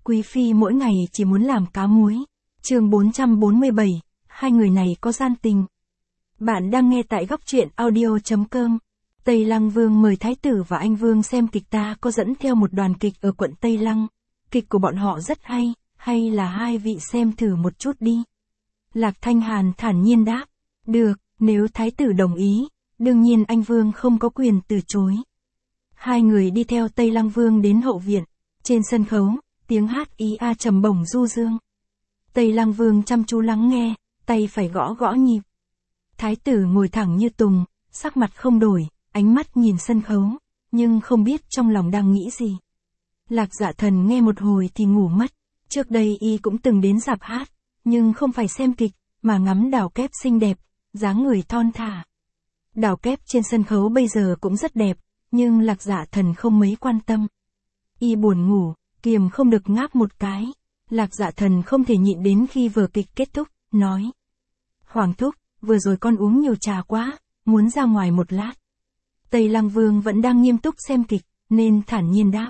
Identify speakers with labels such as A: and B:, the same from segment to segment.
A: Quý phi mỗi ngày chỉ muốn làm cá muối. Chương 447, hai người này có gian tình. Bạn đang nghe tại góc truyện audio.com. Tây Lăng Vương mời thái tử và anh Vương xem kịch. Ta có dẫn theo một đoàn kịch ở quận Tây Lăng. Kịch của bọn họ rất hay là hai vị xem thử một chút đi. Lạc Thanh Hàn thản nhiên đáp. Được, nếu thái tử đồng ý, đương nhiên anh Vương không có quyền từ chối. Hai người đi theo Tây Lăng Vương đến hậu viện. Trên sân khấu, tiếng hát ý a trầm bổng du dương. Tây Lăng Vương chăm chú lắng nghe, tay phải gõ gõ nhịp. Thái tử ngồi thẳng như tùng, sắc mặt không đổi, ánh mắt nhìn sân khấu, nhưng không biết trong lòng đang nghĩ gì. Lạc Dạ Thần nghe một hồi thì ngủ mất. Trước đây y cũng từng đến rạp hát, nhưng không phải xem kịch, mà ngắm đào kép xinh đẹp, dáng người thon thả. Đào kép trên sân khấu bây giờ cũng rất đẹp, nhưng Lạc Dạ Thần không mấy quan tâm. Y buồn ngủ, kiềm không được ngáp một cái. Lạc Dạ Thần không thể nhịn đến khi vở kịch kết thúc, nói. Hoàng thúc, vừa rồi con uống nhiều trà quá, muốn ra ngoài một lát. Tây Lăng Vương vẫn đang nghiêm túc xem kịch, nên thản nhiên đáp.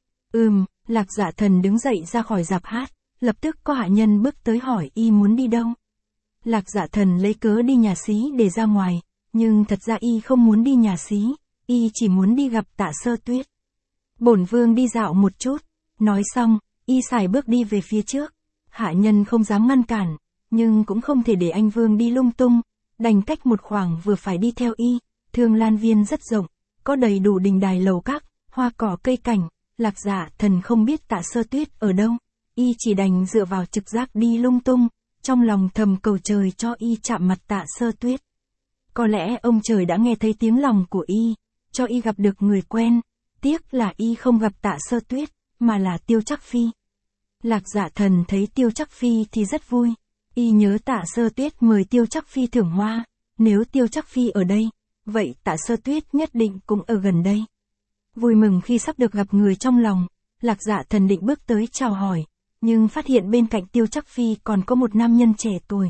A: Lạc Dạ Thần đứng dậy ra khỏi rạp hát, lập tức có hạ nhân bước tới hỏi y muốn đi đâu. Lạc Dạ Thần lấy cớ đi nhà xí để ra ngoài, nhưng thật ra y không muốn đi nhà xí, y chỉ muốn đi gặp Tạ Sơ Tuyết. Bổn vương đi dạo một chút, nói xong, y sải bước đi về phía trước. Hạ nhân không dám ngăn cản, nhưng cũng không thể để anh Vương đi lung tung, đành cách một khoảng vừa phải đi theo y. Thương Lan Viên rất rộng, có đầy đủ đình đài lầu các, hoa cỏ cây cảnh. Lạc Dạ Thần không biết Tạ Sơ Tuyết ở đâu, y chỉ đành dựa vào trực giác đi lung tung, trong lòng thầm cầu trời cho y chạm mặt Tạ Sơ Tuyết. Có lẽ ông trời đã nghe thấy tiếng lòng của y, cho y gặp được người quen, tiếc là y không gặp Tạ Sơ Tuyết, mà là Tiêu Trắc Phi. Lạc Dạ Thần thấy Tiêu Trắc Phi thì rất vui, y nhớ Tạ Sơ Tuyết mời Tiêu Trắc Phi thưởng hoa, nếu Tiêu Trắc Phi ở đây, vậy Tạ Sơ Tuyết nhất định cũng ở gần đây. Vui mừng khi sắp được gặp người trong lòng, Lạc Dạ Thần định bước tới chào hỏi, nhưng phát hiện bên cạnh Tiêu Trắc Phi còn có một nam nhân trẻ tuổi.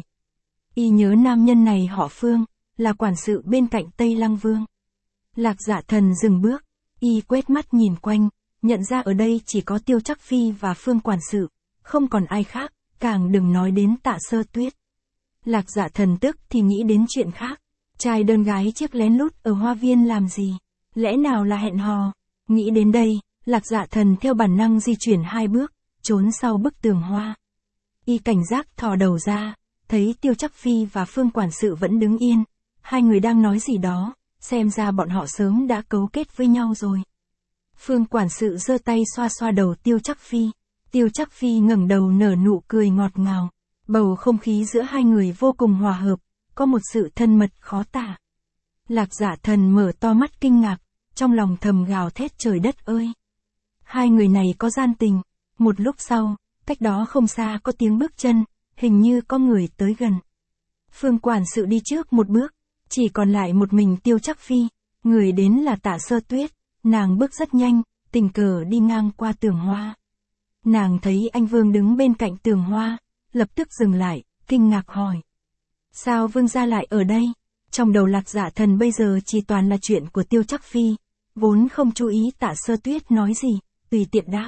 A: Y nhớ nam nhân này họ Phương, là quản sự bên cạnh Tây Lăng Vương. Lạc Dạ Thần dừng bước, y quét mắt nhìn quanh, nhận ra ở đây chỉ có Tiêu Trắc Phi và Phương quản sự, không còn ai khác, càng đừng nói đến Tạ Sơ Tuyết. Lạc Dạ Thần tức thì nghĩ đến chuyện khác, trai đơn gái chiếc lén lút ở hoa viên làm gì, lẽ nào là hẹn hò. Nghĩ đến đây, Lạc Dạ Thần theo bản năng di chuyển hai bước, trốn sau bức tường hoa. Y cảnh giác thò đầu ra, thấy Tiêu Trắc Phi và Phương quản sự vẫn đứng yên, hai người đang nói gì đó, xem ra bọn họ sớm đã cấu kết với nhau rồi. Phương quản sự giơ tay xoa xoa đầu Tiêu Trắc Phi. Tiêu Trắc Phi ngẩng đầu nở nụ cười ngọt ngào, bầu không khí giữa hai người vô cùng hòa hợp, có một sự thân mật khó tả. Lạc Dạ Thần mở to mắt kinh ngạc, trong lòng thầm gào thét trời đất ơi. Hai người này có gian tình. Một lúc sau, cách đó không xa có tiếng bước chân, hình như có người tới gần. Phương quản sự đi trước một bước, chỉ còn lại một mình Tiêu Trắc Phi, người đến là Tạ Sơ Tuyết, nàng bước rất nhanh, tình cờ đi ngang qua tường hoa. Nàng thấy anh Vương đứng bên cạnh tường hoa, lập tức dừng lại, kinh ngạc hỏi. Sao Vương gia lại ở đây? Trong đầu Lạc Dạ Thần bây giờ chỉ toàn là chuyện của Tiêu Trắc Phi, vốn không chú ý Tạ Sơ Tuyết nói gì, tùy tiện đáp.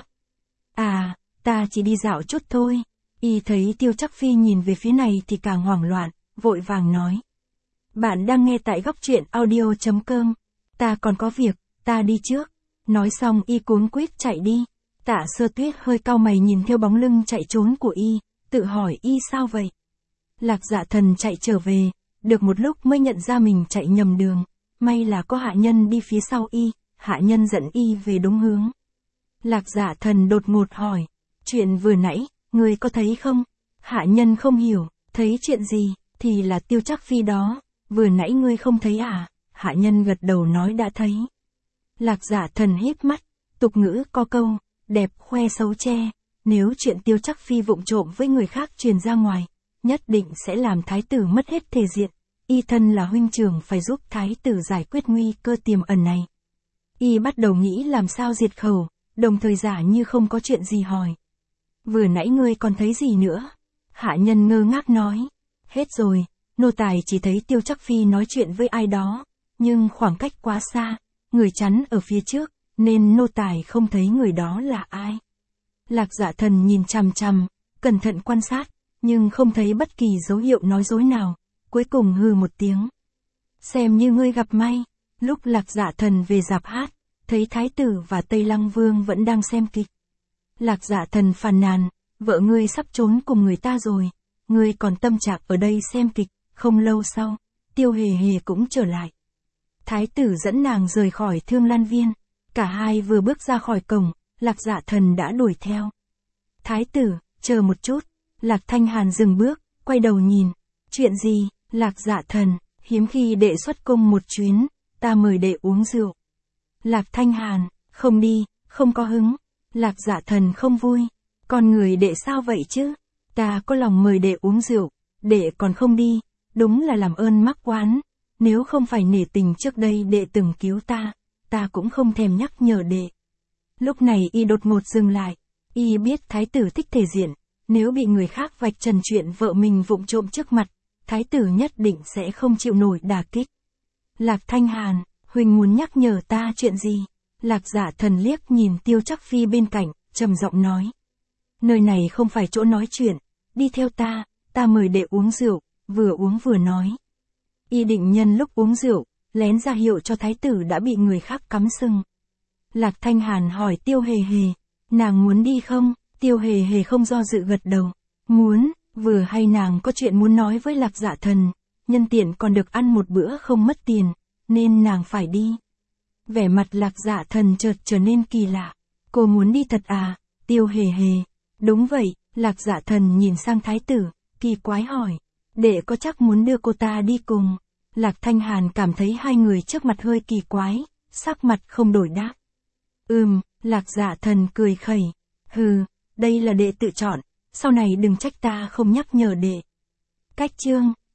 A: À, ta chỉ đi dạo chút thôi. Y thấy Tiêu Trắc Phi nhìn về phía này thì càng hoảng loạn, vội vàng nói. Bạn đang nghe tại góc truyện audio.com. Ta còn có việc, ta đi trước. Nói xong y cuống quýt chạy đi. Tạ Sơ Tuyết hơi cau mày nhìn theo bóng lưng chạy trốn của y, tự hỏi y sao vậy. Lạc Dạ Thần chạy trở về, được một lúc mới nhận ra mình chạy nhầm đường. May là có hạ nhân đi phía sau y, hạ nhân dẫn y về đúng hướng. Lạc Dạ Thần đột ngột hỏi, chuyện vừa nãy, ngươi có thấy không? Hạ nhân không hiểu, thấy chuyện gì, thì là Tiêu Trắc Phi đó, vừa nãy ngươi không thấy à? Hạ nhân gật đầu nói đã thấy. Lạc Dạ Thần híp mắt, tục ngữ có câu, đẹp khoe xấu che, nếu chuyện Tiêu Trắc Phi vụng trộm với người khác truyền ra ngoài, nhất định sẽ làm thái tử mất hết thể diện. Y thân là huynh trưởng phải giúp thái tử giải quyết nguy cơ tiềm ẩn này. Y bắt đầu nghĩ làm sao diệt khẩu, đồng thời giả như không có chuyện gì hỏi. Vừa nãy ngươi còn thấy gì nữa? Hạ nhân ngơ ngác nói. Hết rồi, nô tài chỉ thấy Tiêu Trắc Phi nói chuyện với ai đó, nhưng khoảng cách quá xa, người chắn ở phía trước, nên nô tài không thấy người đó là ai. Lạc Dạ Thần nhìn chằm chằm, cẩn thận quan sát, nhưng không thấy bất kỳ dấu hiệu nói dối nào, cuối cùng hừ một tiếng. Xem như ngươi gặp may. Lúc Lạc Dạ Thần về rạp hát, thấy Thái tử và Tây Lăng Vương vẫn đang xem kịch. Lạc Dạ Thần phàn nàn, vợ ngươi sắp trốn cùng người ta rồi, ngươi còn tâm trạng ở đây xem kịch. Không lâu sau, Tiêu Hề Hề cũng trở lại. Thái tử dẫn nàng rời khỏi Thương Lan Viên, cả hai vừa bước ra khỏi cổng, Lạc Dạ Thần đã đuổi theo. Thái tử, chờ một chút. Lạc Thanh Hàn dừng bước, quay đầu nhìn. Chuyện gì? Lạc Dạ Thần, hiếm khi đệ xuất cung một chuyến, ta mời đệ uống rượu. Lạc Thanh Hàn, không đi, không có hứng. Lạc Dạ Thần không vui. Con người đệ sao vậy chứ? Ta có lòng mời đệ uống rượu, đệ còn không đi, đúng là làm ơn mắc oán. Nếu không phải nể tình trước đây đệ từng cứu ta cũng không thèm nhắc nhở đệ. Lúc này y đột ngột dừng lại, y biết thái tử thích thể diện, nếu bị người khác vạch trần chuyện vợ mình vụng trộm trước mặt, thái tử nhất định sẽ không chịu nổi đả kích. Lạc Thanh Hàn, huynh muốn nhắc nhở ta chuyện gì? Lạc Dạ Thần liếc nhìn Tiêu Trắc Phi bên cạnh, trầm giọng nói. Nơi này không phải chỗ nói chuyện, đi theo ta mời đệ uống rượu, vừa uống vừa nói. Y định nhân lúc uống rượu, lén ra hiệu cho thái tử đã bị người khác cắm sừng. Lạc Thanh Hàn hỏi Tiêu Hề Hề, nàng muốn đi không? Tiêu Hề Hề không do dự gật đầu. Muốn, vừa hay nàng có chuyện muốn nói với Lạc Dạ Thần, nhân tiện còn được ăn một bữa không mất tiền, nên nàng phải đi. Vẻ mặt Lạc Dạ Thần chợt trở nên kỳ lạ. Cô muốn đi thật à? Tiêu Hề Hề. Đúng vậy. Lạc Dạ Thần nhìn sang thái tử, kỳ quái hỏi. Đệ có chắc muốn đưa cô ta đi cùng? Lạc Thanh Hàn cảm thấy hai người trước mặt hơi kỳ quái, sắc mặt không đổi đáp. Lạc Dạ Thần cười khẩy. Hừ, đây là đệ tự chọn, sau này đừng trách ta không nhắc nhở đệ. Cách chương